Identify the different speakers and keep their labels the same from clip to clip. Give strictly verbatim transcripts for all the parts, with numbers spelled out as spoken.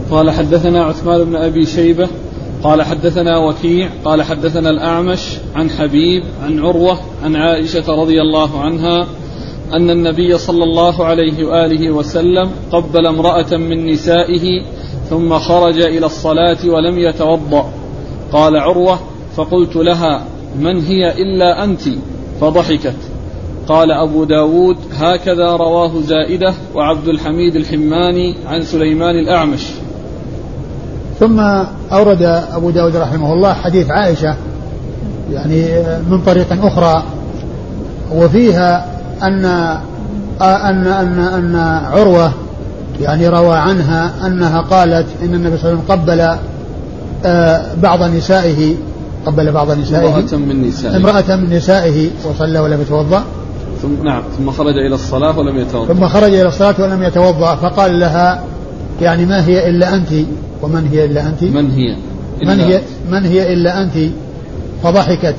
Speaker 1: قال حدثنا عثمان بن أبي شيبة قال حدثنا وكيع قال حدثنا الأعمش عن حبيب عن عروة عن عائشة رضي الله عنها أن النبي صلى الله عليه وآله وسلم قبل امرأة من نسائه ثم خرج إلى الصلاة ولم يتوضأ. قال عروة: فقلت لها: من هي إلا أنت؟ فضحكت. قال أبو داود: هكذا رواه زائدة وعبد الحميد الحماني عن سليمان الأعمش.
Speaker 2: ثم أورد أبو داود رحمه الله حديث عائشة يعني من طريق أخرى، وفيها أن أن أن أن عروة يعني روى عنها أنها قالت إن النبي صلى الله عليه وسلم قبل بعض نسائه قبل بعض نسائه
Speaker 1: امرأة من نسائه,
Speaker 2: امرأة من نسائه وصلى ولم يتوضأ.
Speaker 1: ثم نعم ثم خرج إلى الصلاة ولم يتوضأ
Speaker 2: ثم خرج إلى الصلاة ولم يتوضأ فقال لها يعني ما هي إلا أنت ومن هي إلا أنت
Speaker 1: من هي إلا
Speaker 2: من هي من هي إلا أنت فضحكت.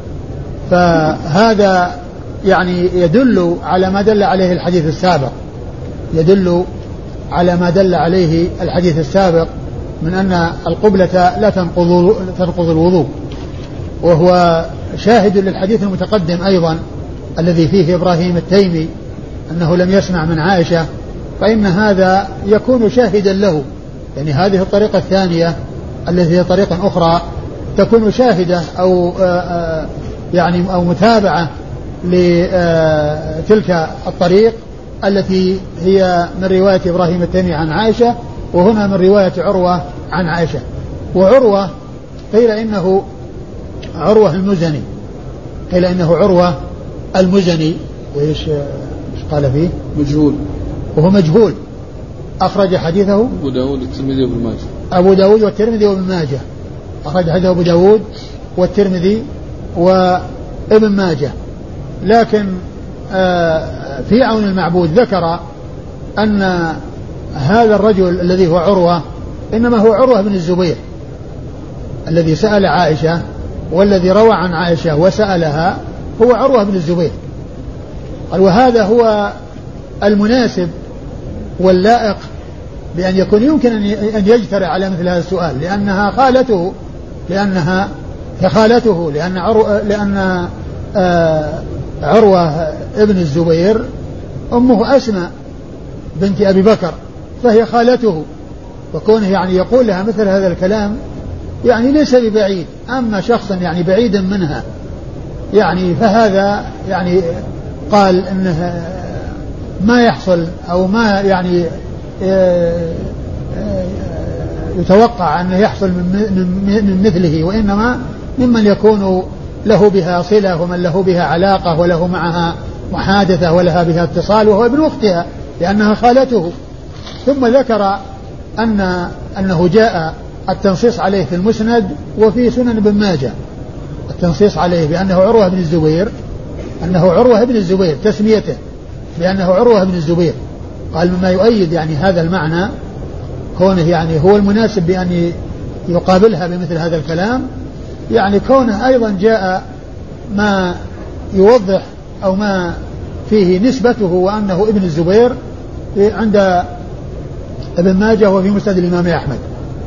Speaker 2: فهذا يعني يدل على ما دل عليه الحديث السابق يدل على ما دل عليه الحديث السابق من أن القبلة لا تنقض تنقض الوضوء، وهو شاهد للحديث المتقدم أيضا الذي فيه إبراهيم التيمي أنه لم يسمع من عائشة، فإن هذا يكون شاهدا له. يعني هذه الطريقة الثانية التي هي طريقة أخرى تكون شاهدة أو آآ يعني أو متابعة لتلك الطريق التي هي من رواية إبراهيم التيمي عن عائشة، وهنا من رواية عروة عن عائشة. وعروة قيل إنه عروة المزني قيل إنه عروة المزني وإيش قال فيه؟
Speaker 1: مجهول،
Speaker 2: وهو مجهول. أخرج حديثه
Speaker 1: أبو داود والترمذي وابن ماجه
Speaker 2: أبو داود والترمذي وابن ماجه أخرج حديثه أبو داود والترمذي وابن ماجه. لكن في عون المعبود ذكر أن هذا الرجل الذي هو عروة إنما هو عروة بن الزبير الذي سأل عائشة، والذي روى عن عائشة وسألها هو عروة بن الزبير. قال وهذا هو المناسب واللائق بأن يكون يمكن أن يجترئ على مثل هذا السؤال، لأنها خالته لأنها كخالته لأن عروة لأن عروة ابن الزبير أمه أسماء بنت أبي بكر فهي خالته، وكونه يعني يقول لها مثل هذا الكلام يعني ليس ببعيد. أما شخصا يعني بعيدا منها يعني فهذا يعني قال إنه ما يحصل أو ما يعني يتوقع أنه يحصل من مثله، وإنما ممن يكون له بها صلة ومن له بها علاقة وله معها محادثة ولها بها اتصال، وهو ابن أختها لأنها خالته. ثم ذكر أن أنه جاء التنصيص عليه في المسند وفي سنن ابن ماجه التنصيص عليه بأنه عروة بن الزبير أنه عروة بن الزبير تسميته بأنه عروة بن الزبير. قال مما يؤيد يعني هذا المعنى كونه يعني هو المناسب بأن يقابلها بمثل هذا الكلام، يعني كونه أيضا جاء ما يوضح أو ما فيه نسبته وأنه ابن الزبير عند ابن ماجه وفي مسند الإمام أحمد.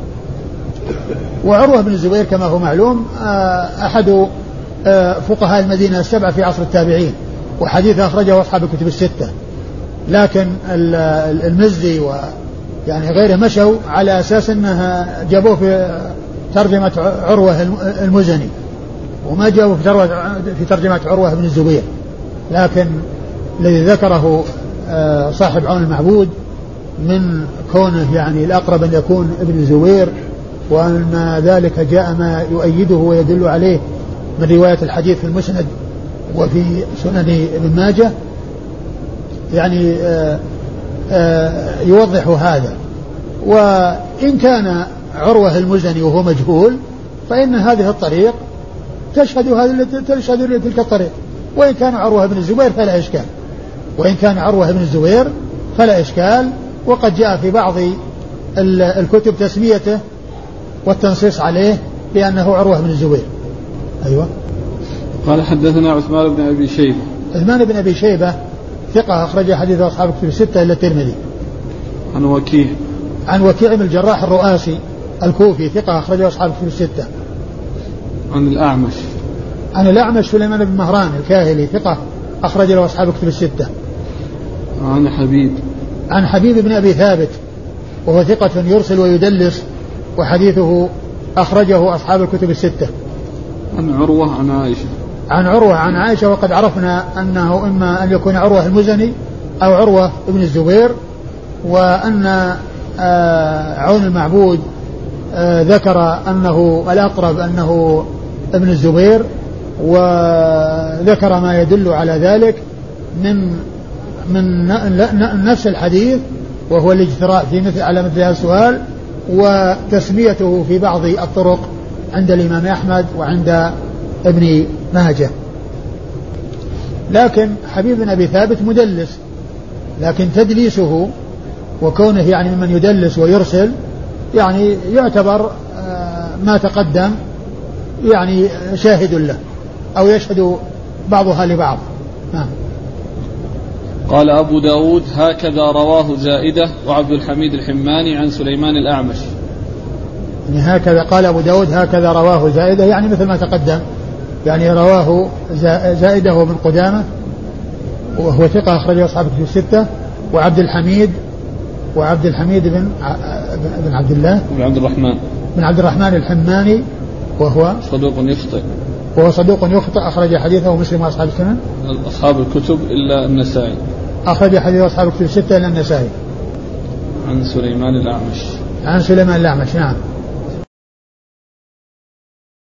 Speaker 2: وعروة بن الزبير كما هو معلوم أحد فقهاء المدينة السبعة في عصر التابعين، وحديث أخرجه أصحاب الكتب الستة، لكن المزي ويعني غيره مشوا على أساس أنها جابوه في ترجمة عروة المزني وما جابوا في ترجمة عروة بن الزبير. لكن الذي ذكره صاحب عون المعبود من كونه يعني الأقرب أن يكون ابن الزبير، وأن ذلك جاء ما يؤيده ويدل عليه من رواية الحديث في المسند وفي سنن ابن ماجه، يعني آآ آآ يوضح هذا. وإن كان عروة المزني وهو مجهول فإن هذه الطريق تشهد هذه تشهد لتلك الطريق، وإن كان عروة بن الزبير فلا إشكال وإن كان عروة بن الزبير فلا إشكال. وقد جاء في بعض الكتب تسميته والتنصيص عليه بأنه عروة بن الزبير. أيوة.
Speaker 1: قال حدثنا عثمان بن أبي شيبة
Speaker 2: عثمان بن أبي شيبة ثقة أخرج حديث أصحاب الكتب الستة إلا الترمذي.
Speaker 1: عن وكيع
Speaker 2: عن وكيع بن الجراح الرؤاسي الكوفي ثقة أخرجه أصحاب الكتب الستة.
Speaker 1: عن الأعمش
Speaker 2: عن الأعمش سليمان بن مهران الكاهلي ثقة أخرج له أصحاب الكتب الستة.
Speaker 1: عن حبيب
Speaker 2: عن حبيب بن أبي ثابت وهو ثقة يرسل ويدلس وحديثه أخرجه أصحاب الكتب الستة.
Speaker 1: عن عروة عن عائشة
Speaker 2: عن عروة عن عائشة وقد عرفنا أنه إما أن يكون عروة المزني أو عروة ابن الزبير، وأن عون المعبود ذكر أنه الأقرب أنه ابن الزبير، وذكر ما يدل على ذلك من من نفس الحديث وهو الاجتراء في مثل على مثل هذا السؤال وتسميته في بعض الطرق عند الإمام أحمد وعند ابن ماجه. لكن حبيب بن أبي ثابت مدلس، لكن تدليسه وكونه يعني ممن يدلس ويرسل يعني يعتبر ما تقدم يعني شاهد له أو يشهد بعضها لبعض. نعم.
Speaker 1: قال أبو داود هكذا رواه زائدة وعبد الحميد الحماني عن سليمان الأعمش.
Speaker 2: يعني هكذا قال أبو داود هكذا رواه زائدة يعني مثل ما تقدم، يعني رواه زائدة وابن قدامة وهو ثقة أخرجه أصحاب الكتب الستة، وعبد الحميد وعبد الحميد بن بن عبد الله
Speaker 1: بن عبد الرحمن
Speaker 2: بن عبد الرحمن الحماني وهو
Speaker 1: صدوق يخطئ
Speaker 2: وهو صدوق يخطئ أخرج حديثه مسلم وأصحاب السنن
Speaker 1: أصحاب الكتب إلا النسائي
Speaker 2: أخرج حديث أصحاب الكتب الستة إلا النسائي.
Speaker 1: عن سليمان الأعمش
Speaker 2: عن سليمان الأعمش. نعم.